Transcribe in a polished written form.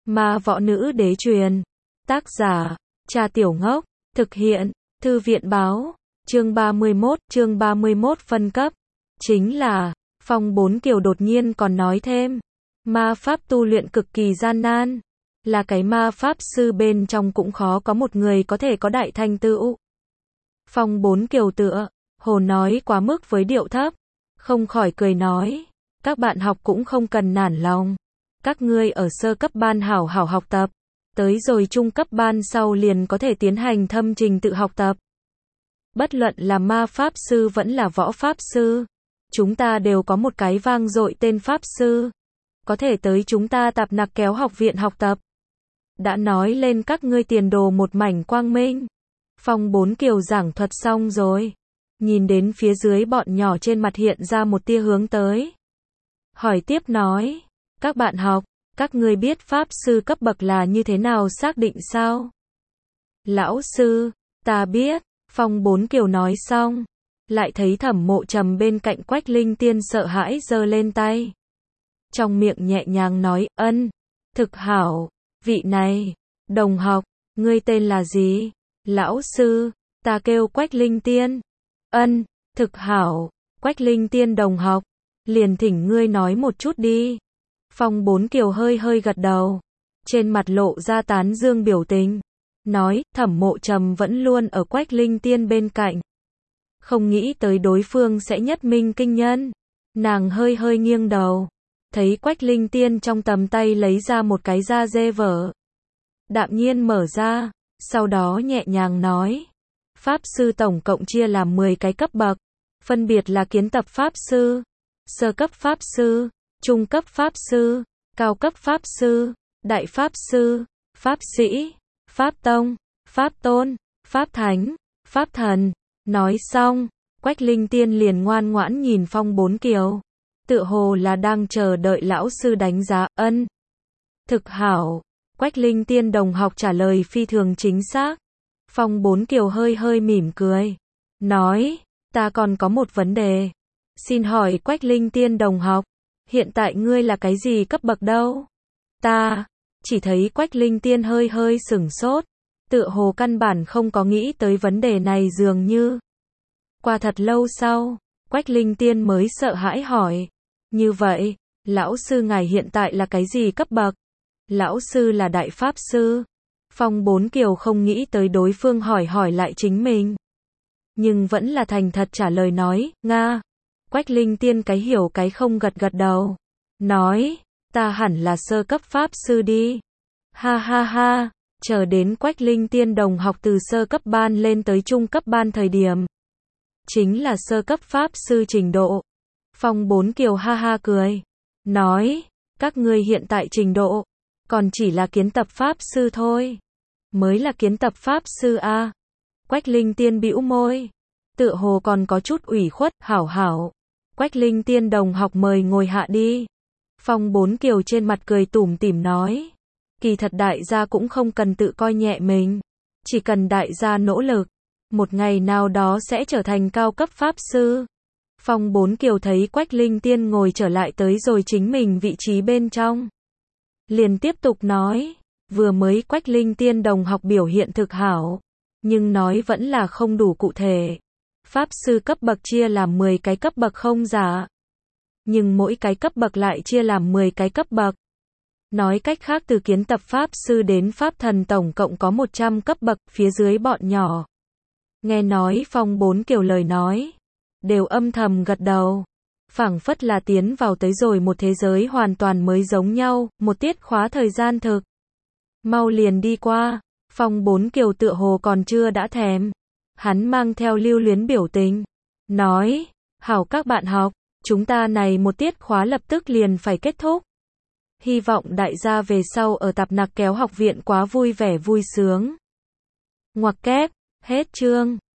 Ma võ nữ đế truyền. Tác giả, Trà Tiểu Ngốc. Thực hiện, Thư viện báo. Chương 31 phân cấp. Chính là, Phong Bốn Kiều đột nhiên còn nói thêm. Ma pháp tu luyện cực kỳ gian nan. Là cái ma pháp sư bên trong cũng khó có một người có thể có đại thành tựu. Phong Bốn Kiều tựa hồ nói quá mức với điệu thấp, không khỏi cười nói, các bạn học cũng không cần nản lòng. Các ngươi ở sơ cấp ban hảo hảo học tập, tới rồi trung cấp ban sau liền có thể tiến hành thâm trình tự học tập. Bất luận là ma pháp sư vẫn là võ pháp sư, chúng ta đều có một cái vang dội tên pháp sư, có thể tới chúng ta Tạp Nặc Kéo học viện học tập. Đã nói lên các ngươi tiền đồ một mảnh quang minh. Phong Bốn Kiều giảng thuật xong rồi, nhìn đến phía dưới bọn nhỏ trên mặt hiện ra một tia hướng tới. Hỏi tiếp nói, các bạn học, các ngươi biết pháp sư cấp bậc là như thế nào xác định sao? Lão sư, ta biết. Phong Bốn Kiều nói xong, lại thấy Thẩm Mộ Trầm bên cạnh Quách Linh Tiên sợ hãi giơ lên tay. Trong miệng nhẹ nhàng nói, thực hảo, vị này, đồng học, ngươi tên là gì? Lão sư, ta kêu Quách Linh Tiên. Thực hảo, Quách Linh Tiên đồng học, liền thỉnh ngươi nói một chút đi. Phong Bốn Kiều hơi hơi gật đầu, trên mặt lộ ra tán dương biểu tình, nói, Thẩm Mộ Trầm vẫn luôn ở Quách Linh Tiên bên cạnh. Không nghĩ tới đối phương sẽ nhất minh kinh nhân. Nàng hơi hơi nghiêng đầu, thấy Quách Linh Tiên trong tầm tay lấy ra một cái da dê vở. Đạm nhiên mở ra, sau đó nhẹ nhàng nói, pháp sư tổng cộng chia làm 10 cái cấp bậc, phân biệt là kiến tập pháp sư, sơ cấp pháp sư, trung cấp pháp sư, cao cấp pháp sư, đại pháp sư, pháp sĩ, pháp tông, pháp tôn, pháp thánh, pháp thần. Nói xong, Quách Linh Tiên liền ngoan ngoãn nhìn Phong Bốn Kiều, tựa hồ là đang chờ đợi lão sư đánh giá. Thực hảo. Quách Linh Tiên đồng học trả lời phi thường chính xác. Phong Bốn Kiều hơi hơi mỉm cười, nói, ta còn có một vấn đề. Xin hỏi Quách Linh Tiên đồng học, hiện tại ngươi là cái gì cấp bậc đâu? Ta, chỉ thấy Quách Linh Tiên hơi hơi sửng sốt, tựa hồ căn bản không có nghĩ tới vấn đề này dường như. Qua thật lâu sau, Quách Linh Tiên mới sợ hãi hỏi, như vậy, lão sư ngài hiện tại là cái gì cấp bậc? Lão sư là đại pháp sư. Phong Bốn Kiều không nghĩ tới đối phương hỏi lại chính mình, nhưng vẫn là thành thật trả lời nói, Nga. Quách Linh Tiên cái hiểu cái không gật gật đầu, nói, ta hẳn là sơ cấp pháp sư đi. Ha ha ha, chờ đến Quách Linh Tiên đồng học từ sơ cấp ban lên tới trung cấp ban thời điểm, chính là sơ cấp pháp sư trình độ. Phong Bốn Kiều ha ha cười, nói, các ngươi hiện tại trình độ còn chỉ là kiến tập pháp sư thôi. Mới là kiến tập pháp sư a. Quách Linh Tiên bĩu môi, tựa hồ còn có chút ủy khuất, hảo. Quách Linh Tiên đồng học mời ngồi hạ đi. Phong Bốn Kiều trên mặt cười tủm tỉm nói, kỳ thật đại gia cũng không cần tự coi nhẹ mình, chỉ cần đại gia nỗ lực, một ngày nào đó sẽ trở thành cao cấp pháp sư. Phong Bốn Kiều thấy Quách Linh Tiên ngồi trở lại tới rồi chính mình vị trí bên trong, liền tiếp tục nói, vừa mới Quách Linh Tiên đồng học biểu hiện thực hảo, nhưng nói vẫn là không đủ cụ thể. Pháp sư cấp bậc chia làm 10 cái cấp bậc không giả, nhưng mỗi cái cấp bậc lại chia làm 10 cái cấp bậc. Nói cách khác từ kiến tập pháp sư đến pháp thần tổng cộng có 100 cấp bậc, phía dưới bọn nhỏ. Nghe nói Phong Bốn Kiều lời nói, đều âm thầm gật đầu, phảng phất là tiến vào tới rồi một thế giới hoàn toàn mới giống nhau. Một tiết khóa thời gian thực mau liền đi qua, Phong Bốn Kiều tựa hồ còn chưa đã thèm, hắn mang theo lưu luyến biểu tình, nói, hảo các bạn học, chúng ta này một tiết khóa lập tức liền phải kết thúc. Hy vọng đại gia về sau ở Tạp Nặc Kéo học viện quá vui vẻ vui sướng. Ngoặc kép, hết chương.